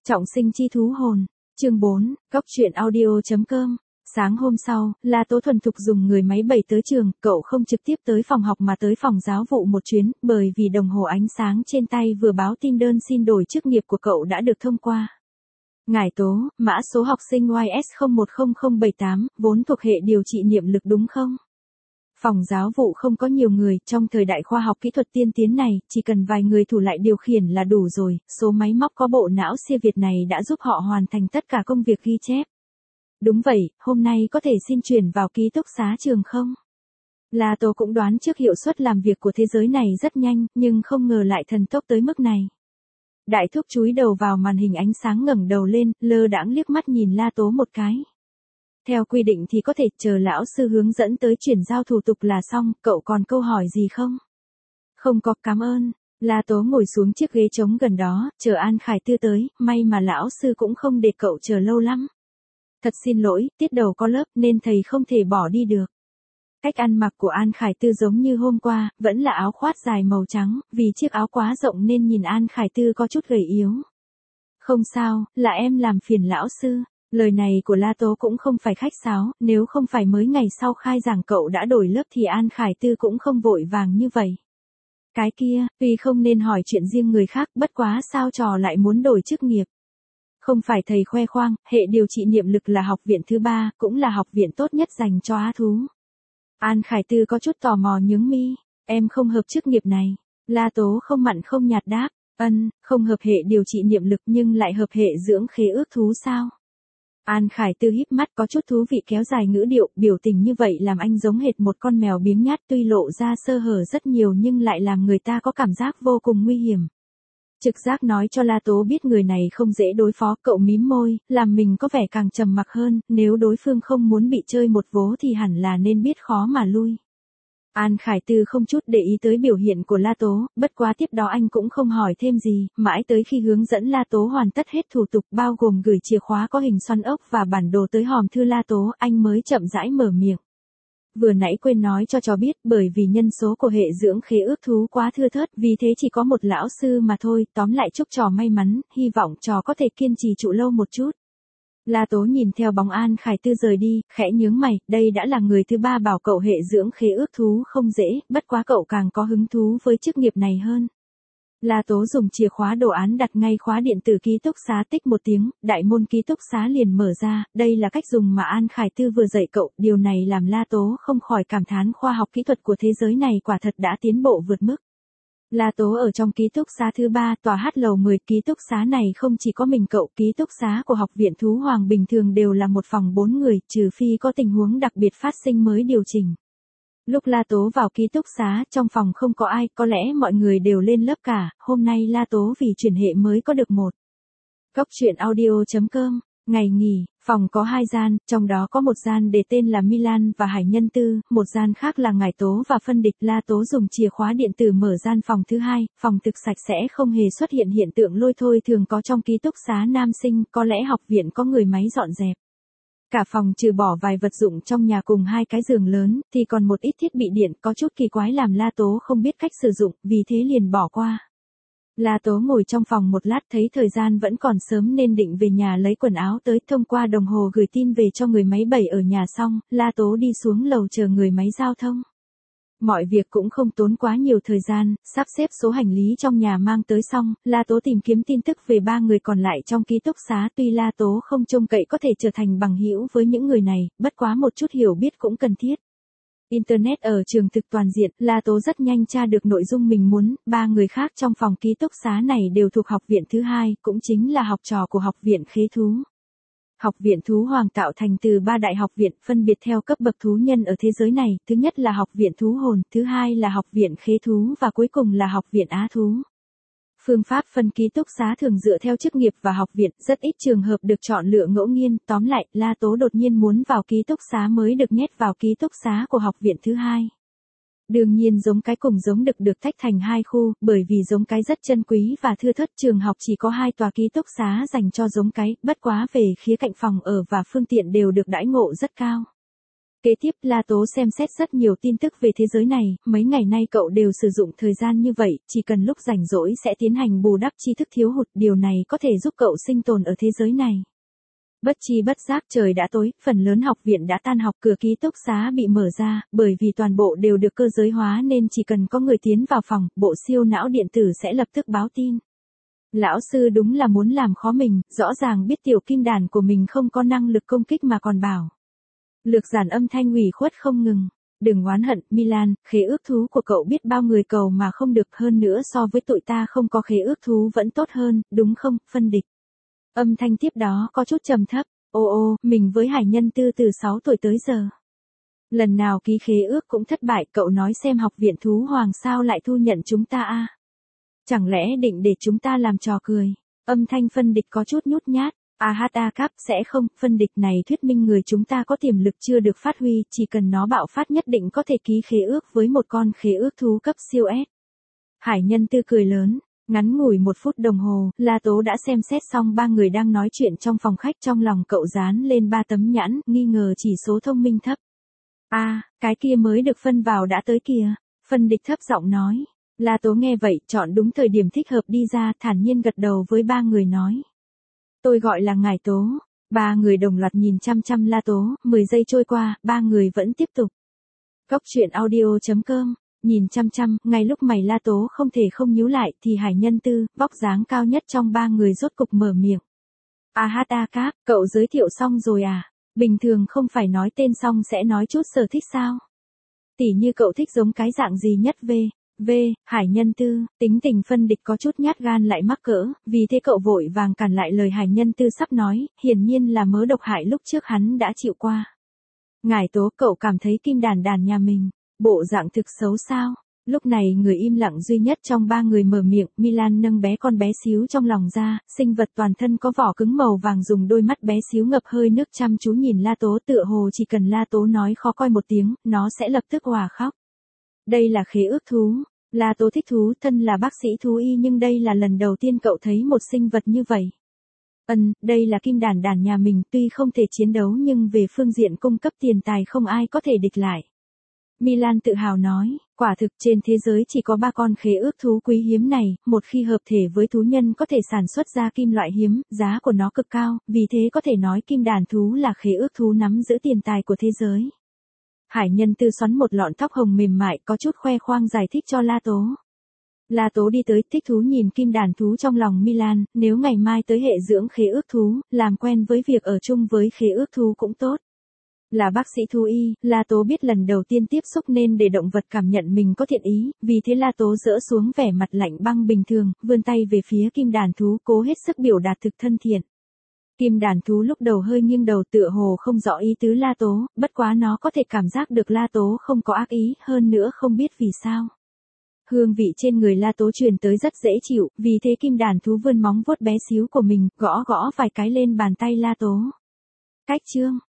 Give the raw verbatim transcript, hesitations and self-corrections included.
Trọng sinh chi thú hồn. Chương bốn, Cóc truyện audio.com. Sáng hôm sau, La Tố thuần thục dùng người máy bảy tới trường, cậu không trực tiếp tới phòng học mà tới phòng giáo vụ một chuyến, bởi vì đồng hồ ánh sáng trên tay vừa báo tin đơn xin đổi chức nghiệp của cậu đã được thông qua. Ngài Tố, mã số học sinh Y S không một không không bảy tám, vốn thuộc hệ điều trị niệm lực đúng không? Phòng giáo vụ không có nhiều người, trong thời đại khoa học kỹ thuật tiên tiến này, chỉ cần vài người thủ lại điều khiển là đủ rồi, số máy móc có bộ não siêu việt này đã giúp họ hoàn thành tất cả công việc ghi chép. Đúng vậy, hôm nay có thể xin chuyển vào ký túc xá trường không? La Tố cũng đoán trước hiệu suất làm việc của thế giới này rất nhanh, nhưng không ngờ lại thần tốc tới mức này. Đại thúc chúi đầu vào màn hình ánh sáng ngẩng đầu lên, lơ đãng liếc mắt nhìn La Tố một cái. Theo quy định thì có thể chờ lão sư hướng dẫn tới chuyển giao thủ tục là xong, cậu còn câu hỏi gì không? Không có, cảm ơn. La Tố ngồi xuống chiếc ghế trống gần đó, chờ An Khải Tư tới, may mà lão sư cũng không để cậu chờ lâu lắm. Thật xin lỗi, tiết đầu có lớp nên thầy không thể bỏ đi được. Cách ăn mặc của An Khải Tư giống như hôm qua, vẫn là áo khoác dài màu trắng, vì chiếc áo quá rộng nên nhìn An Khải Tư có chút gầy yếu. Không sao, là em làm phiền lão sư. Lời này của La Tố cũng không phải khách sáo, nếu không phải mới ngày sau khai giảng cậu đã đổi lớp thì An Khải Tư cũng không vội vàng như vậy. Cái kia, tuy không nên hỏi chuyện riêng người khác, bất quá sao trò lại muốn đổi chức nghiệp. Không phải thầy khoe khoang, hệ điều trị niệm lực là học viện thứ ba, cũng là học viện tốt nhất dành cho á thú. An Khải Tư có chút tò mò nhướng mi, em không hợp chức nghiệp này. La Tố không mặn không nhạt đáp, ân, không hợp hệ điều trị niệm lực nhưng lại hợp hệ dưỡng khế ước thú sao? An Khải Tư híp mắt có chút thú vị kéo dài ngữ điệu, biểu tình như vậy làm anh giống hệt một con mèo biếng nhát tuy lộ ra sơ hở rất nhiều nhưng lại làm người ta có cảm giác vô cùng nguy hiểm. Trực giác nói cho La Tố biết người này không dễ đối phó, cậu mím môi, làm mình có vẻ càng trầm mặc hơn, nếu đối phương không muốn bị chơi một vố thì hẳn là nên biết khó mà lui. An Khải Tư không chút để ý tới biểu hiện của La Tố, bất quá tiếp đó anh cũng không hỏi thêm gì, mãi tới khi hướng dẫn La Tố hoàn tất hết thủ tục bao gồm gửi chìa khóa có hình xoắn ốc và bản đồ tới hòm thư La Tố, anh mới chậm rãi mở miệng. Vừa nãy quên nói cho trò biết, bởi vì nhân số của hệ dưỡng khế ước thú quá thưa thớt, vì thế chỉ có một lão sư mà thôi, tóm lại chúc trò may mắn, hy vọng trò có thể kiên trì trụ lâu một chút. La Tố nhìn theo bóng An Khải Tư rời đi, khẽ nhướng mày, đây đã là người thứ ba bảo cậu hệ dưỡng khế ước thú không dễ, bất quá cậu càng có hứng thú với chức nghiệp này hơn. La Tố dùng chìa khóa đồ án đặt ngay khóa điện tử ký túc xá, tích một tiếng, đại môn ký túc xá liền mở ra, đây là cách dùng mà An Khải Tư vừa dạy cậu, điều này làm La Tố không khỏi cảm thán khoa học kỹ thuật của thế giới này quả thật đã tiến bộ vượt mức. La Tố ở trong ký túc xá thứ ba, tòa H lầu mười, ký túc xá này không chỉ có mình cậu, ký túc xá của học viện Thú Hoàng bình thường đều là một phòng bốn người, trừ phi có tình huống đặc biệt phát sinh mới điều chỉnh. Lúc La Tố vào ký túc xá, trong phòng không có ai, có lẽ mọi người đều lên lớp cả, hôm nay La Tố vì chuyển hệ mới có được một. Cóc truyện audio.com, ngày nghỉ, phòng có hai gian, trong đó có một gian để tên là Milan và Hải Nhân Tư, một gian khác là Ngải Tố và Phân Địch. La Tố dùng chìa khóa điện tử mở gian phòng thứ hai, phòng thực sạch sẽ không hề xuất hiện hiện tượng lôi thôi thường có trong ký túc xá nam sinh, có lẽ học viện có người máy dọn dẹp. Cả phòng trừ bỏ vài vật dụng trong nhà cùng hai cái giường lớn, thì còn một ít thiết bị điện có chút kỳ quái làm La Tố không biết cách sử dụng, vì thế liền bỏ qua. La Tố ngồi trong phòng một lát thấy thời gian vẫn còn sớm nên định về nhà lấy quần áo tới, thông qua đồng hồ gửi tin về cho người máy bảy ở nhà xong, La Tố đi xuống lầu chờ người máy giao thông. Mọi việc cũng không tốn quá nhiều thời gian, sắp xếp số hành lý trong nhà mang tới xong, La Tố tìm kiếm tin tức về ba người còn lại trong ký túc xá, tuy La Tố không trông cậy có thể trở thành bằng hữu với những người này, bất quá một chút hiểu biết cũng cần thiết. Internet ở trường thực toàn diện, La Tố rất nhanh tra được nội dung mình muốn, ba người khác trong phòng ký túc xá này đều thuộc học viện thứ hai, cũng chính là học trò của học viện khế thú. Học viện Thú Hoàng tạo thành từ ba đại học viện, phân biệt theo cấp bậc thú nhân ở thế giới này, thứ nhất là học viện Thú Hồn, thứ hai là học viện Khế Thú và cuối cùng là học viện Á Thú. Phương pháp phân ký túc xá thường dựa theo chức nghiệp và học viện, rất ít trường hợp được chọn lựa ngẫu nhiên, tóm lại, La Tố đột nhiên muốn vào ký túc xá mới được nhét vào ký túc xá của học viện thứ hai. Đương nhiên giống cái cùng giống đực được tách thành hai khu, bởi vì giống cái rất chân quý và thưa thớt, trường học chỉ có hai tòa ký túc xá dành cho giống cái, bất quá về khía cạnh phòng ở và phương tiện đều được đãi ngộ rất cao. Kế tiếp La Tố xem xét rất nhiều tin tức về thế giới này, mấy ngày nay cậu đều sử dụng thời gian như vậy, chỉ cần lúc rảnh rỗi sẽ tiến hành bù đắp tri thức thiếu hụt, điều này có thể giúp cậu sinh tồn ở thế giới này. Bất chi bất giác trời đã tối, phần lớn học viện đã tan học, cửa ký túc xá bị mở ra, bởi vì toàn bộ đều được cơ giới hóa nên chỉ cần có người tiến vào phòng, bộ siêu não điện tử sẽ lập tức báo tin. Lão sư đúng là muốn làm khó mình, rõ ràng biết tiểu kim đàn của mình không có năng lực công kích mà còn bảo. Lược giản âm thanh ủy khuất không ngừng. Đừng oán hận, Milan, khế ước thú của cậu biết bao người cầu mà không được, hơn nữa so với tụi ta không có khế ước thú vẫn tốt hơn, đúng không, phân địch. Âm thanh tiếp đó có chút trầm thấp, ô ô, mình với Hải Nhân Tư từ sáu tuổi tới giờ. Lần nào ký khế ước cũng thất bại, cậu nói xem học viện thú hoàng sao lại thu nhận chúng ta a? Chẳng lẽ định để chúng ta làm trò cười? Âm thanh phân địch có chút nhút nhát. A hát a cấp sẽ không, phân địch này thuyết minh người chúng ta có tiềm lực chưa được phát huy, chỉ cần nó bạo phát nhất định có thể ký khế ước với một con khế ước thú cấp siêu S. Hải Nhân Tư cười lớn, ngắn ngủi một phút đồng hồ, La Tố đã xem xét xong ba người đang nói chuyện trong phòng khách, trong lòng cậu dán lên ba tấm nhãn, nghi ngờ chỉ số thông minh thấp. A, à, cái kia mới được phân vào đã tới kìa, phân địch thấp giọng nói. La Tố nghe vậy, chọn đúng thời điểm thích hợp đi ra, thản nhiên gật đầu với ba người nói. Tôi gọi là ngài Tố. Ba người đồng loạt nhìn chăm chăm La Tố, mười giây trôi qua, ba người vẫn tiếp tục. Góc truyện audio chấm com, nhìn chăm chăm, ngay lúc mày La Tố không thể không nhíu lại thì Hải Nhân Tư, vóc dáng cao nhất trong ba người rốt cục mở miệng. A hát a cấp, cậu giới thiệu xong rồi à? Bình thường không phải nói tên xong sẽ nói chút sở thích sao? Tỉ như cậu thích giống cái dạng gì nhất về? V, Hải Nhân Tư, tính tình phân địch có chút nhát gan lại mắc cỡ, vì thế cậu vội vàng cản lại lời Hải Nhân Tư sắp nói, hiển nhiên là mớ độc hại lúc trước hắn đã chịu qua. Ngài Tố, cậu cảm thấy kim đàn đàn nhà mình, bộ dạng thực xấu sao? Lúc này người im lặng duy nhất trong ba người mở miệng, Milan nâng bé con bé xíu trong lòng ra, sinh vật toàn thân có vỏ cứng màu vàng dùng đôi mắt bé xíu ngập hơi nước chăm chú nhìn La Tố, tựa hồ chỉ cần La Tố nói khó coi một tiếng, nó sẽ lập tức òa khóc. Đây là khế ước thú. La Tố thích thú, thân là bác sĩ thú y nhưng đây là lần đầu tiên cậu thấy một sinh vật như vậy. Ừm, đây là kim đàn đàn nhà mình, tuy không thể chiến đấu nhưng về phương diện cung cấp tiền tài không ai có thể địch lại. Milan tự hào nói, quả thực trên thế giới chỉ có ba con khế ước thú quý hiếm này, một khi hợp thể với thú nhân có thể sản xuất ra kim loại hiếm, giá của nó cực cao, vì thế có thể nói kim đàn thú là khế ước thú nắm giữ tiền tài của thế giới. Hải Nhân Tư xoắn một lọn tóc hồng mềm mại có chút khoe khoang giải thích cho La Tố. La Tố đi tới thích thú nhìn kim đàn thú trong lòng Milan, nếu ngày mai tới hệ dưỡng khế ước thú, làm quen với việc ở chung với khế ước thú cũng tốt. Là bác sĩ thú y, La Tố biết lần đầu tiên tiếp xúc nên để động vật cảm nhận mình có thiện ý, vì thế La Tố dỡ xuống vẻ mặt lạnh băng bình thường, vươn tay về phía kim đàn thú cố hết sức biểu đạt thực thân thiện. Kim đàn thú lúc đầu hơi nghiêng đầu tựa hồ không rõ ý tứ La Tố, bất quá nó có thể cảm giác được La Tố không có ác ý, hơn nữa không biết vì sao. Hương vị trên người La Tố truyền tới rất dễ chịu, vì thế kim đàn thú vươn móng vuốt bé xíu của mình, gõ gõ vài cái lên bàn tay La Tố. Cách chương